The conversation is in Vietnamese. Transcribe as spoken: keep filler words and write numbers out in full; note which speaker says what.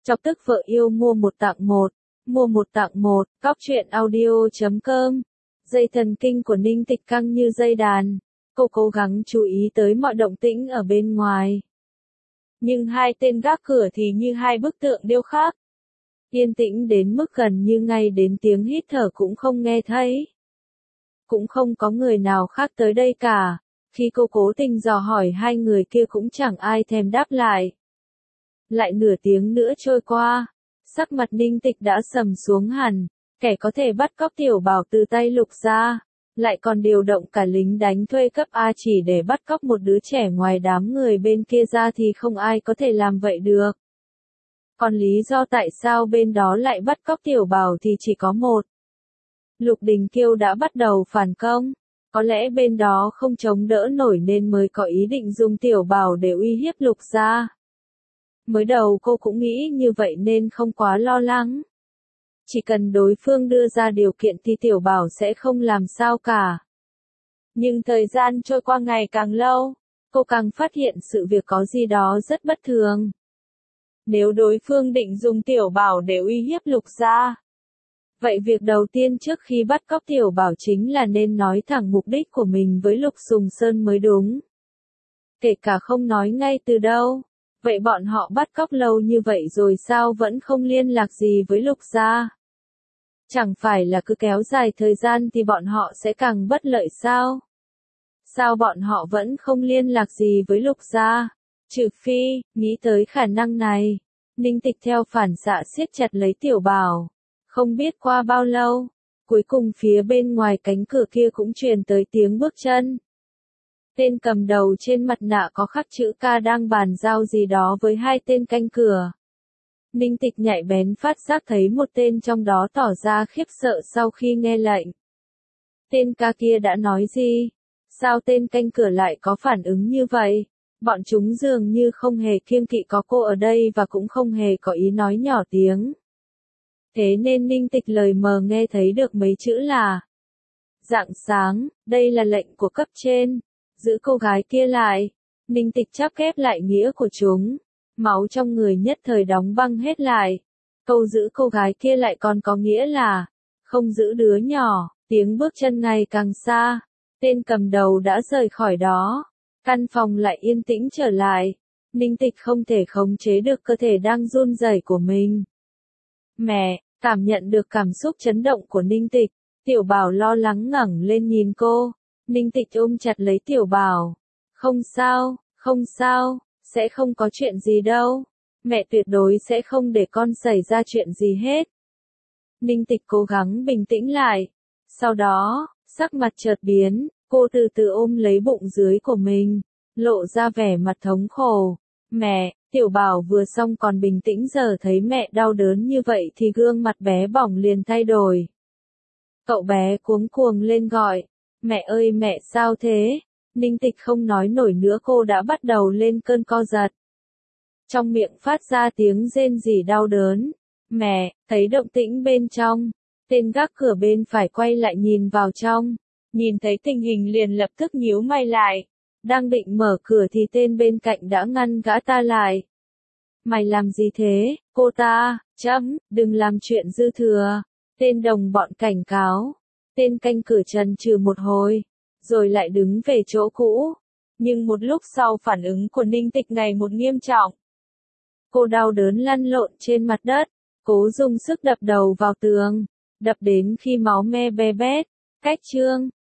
Speaker 1: Chọc tức vợ yêu mua một tặng một, mua một tặng một, cóc truyện audio chấm com. Dây thần kinh của Ninh Tịch căng như dây đàn, cô cố gắng chú ý tới mọi động tĩnh ở bên ngoài. Nhưng hai tên gác cửa thì như hai bức tượng điêu khắc. Yên tĩnh đến mức gần như ngay đến tiếng hít thở cũng không nghe thấy. Cũng không có người nào khác tới đây cả, khi cô cố tình dò hỏi hai người kia cũng chẳng ai thèm đáp lại. Lại nửa tiếng nữa trôi qua, sắc mặt Ninh Tịch đã sầm xuống hẳn, kẻ có thể bắt cóc Tiểu Bảo từ tay Lục gia, lại còn điều động cả lính đánh thuê cấp A chỉ để bắt cóc một đứa trẻ ngoài đám người bên kia ra thì không ai có thể làm vậy được. Còn lý do tại sao bên đó lại bắt cóc Tiểu Bảo thì chỉ có một. Lục Đình Kiêu đã bắt đầu phản công, có lẽ bên đó không chống đỡ nổi nên mới có ý định dùng Tiểu Bảo để uy hiếp Lục gia. Mới đầu cô cũng nghĩ như vậy nên không quá lo lắng. Chỉ cần đối phương đưa ra điều kiện thì Tiểu Bảo sẽ không làm sao cả. Nhưng thời gian trôi qua ngày càng lâu, cô càng phát hiện sự việc có gì đó rất bất thường. Nếu đối phương định dùng Tiểu Bảo để uy hiếp Lục gia, vậy việc đầu tiên trước khi bắt cóc Tiểu Bảo chính là nên nói thẳng mục đích của mình với Lục Sùng Sơn mới đúng. Kể cả không nói ngay từ đâu, vậy bọn họ bắt cóc lâu như vậy rồi sao vẫn không liên lạc gì với Lục gia? Chẳng phải là cứ kéo dài thời gian thì bọn họ sẽ càng bất lợi sao? Sao bọn họ vẫn không liên lạc gì với Lục gia? Trừ phi, nghĩ tới khả năng này, Ninh Tịch theo phản xạ siết chặt lấy Tiểu Bảo. Không biết qua bao lâu, cuối cùng phía bên ngoài cánh cửa kia cũng truyền tới tiếng bước chân. Tên cầm đầu trên mặt nạ có khắc chữ K đang bàn giao gì đó với hai tên canh cửa. Ninh Tịch nhạy bén phát giác thấy một tên trong đó tỏ ra khiếp sợ sau khi nghe lệnh. Tên K kia đã nói gì? Sao tên canh cửa lại có phản ứng như vậy? Bọn chúng dường như không hề kiêng kỵ có cô ở đây và cũng không hề có ý nói nhỏ tiếng. Thế nên Ninh Tịch lời mờ nghe thấy được mấy chữ là: Rạng sáng, đây là lệnh của cấp trên, giữ cô gái kia lại. Ninh Tịch chắp ghép lại nghĩa của chúng, máu trong người nhất thời đóng băng hết lại. Câu giữ cô gái kia lại còn có nghĩa là không giữ đứa nhỏ. Tiếng bước chân ngày càng xa, tên cầm đầu đã rời khỏi đó. Căn phòng lại yên tĩnh trở lại. Ninh Tịch không thể khống chế được cơ thể đang run rẩy của mình. Mẹ, cảm nhận được cảm xúc chấn động của Ninh Tịch, Tiểu Bảo lo lắng ngẩng lên nhìn cô. Ninh Tịch ôm chặt lấy Tiểu Bảo. Không sao, không sao, sẽ không có chuyện gì đâu. Mẹ tuyệt đối sẽ không để con xảy ra chuyện gì hết. Ninh Tịch cố gắng bình tĩnh lại. Sau đó, sắc mặt chợt biến, cô từ từ ôm lấy bụng dưới của mình, lộ ra vẻ mặt thống khổ. Mẹ, Tiểu Bảo vừa xong còn bình tĩnh giờ thấy mẹ đau đớn như vậy thì gương mặt bé bỏng liền thay đổi. Cậu bé cuống cuồng lên gọi, mẹ ơi mẹ sao thế? Ninh Tịch không nói nổi nữa, cô đã bắt đầu lên cơn co giật. Trong miệng phát ra tiếng rên rỉ đau đớn. Mẹ, thấy động tĩnh bên trong, tên gác cửa bên phải quay lại nhìn vào trong, nhìn thấy tình hình liền lập tức nhíu mày lại. Đang định mở cửa thì tên bên cạnh đã ngăn gã ta lại. Mày làm gì thế, cô ta, chấm, đừng làm chuyện dư thừa. Tên đồng bọn cảnh cáo. Tên canh cửa chần chừ một hồi, rồi lại đứng về chỗ cũ. Nhưng một lúc sau phản ứng của Ninh Tịch ngày một nghiêm trọng. Cô đau đớn lăn lộn trên mặt đất, cố dùng sức đập đầu vào tường, đập đến khi máu me be bét. Cách chương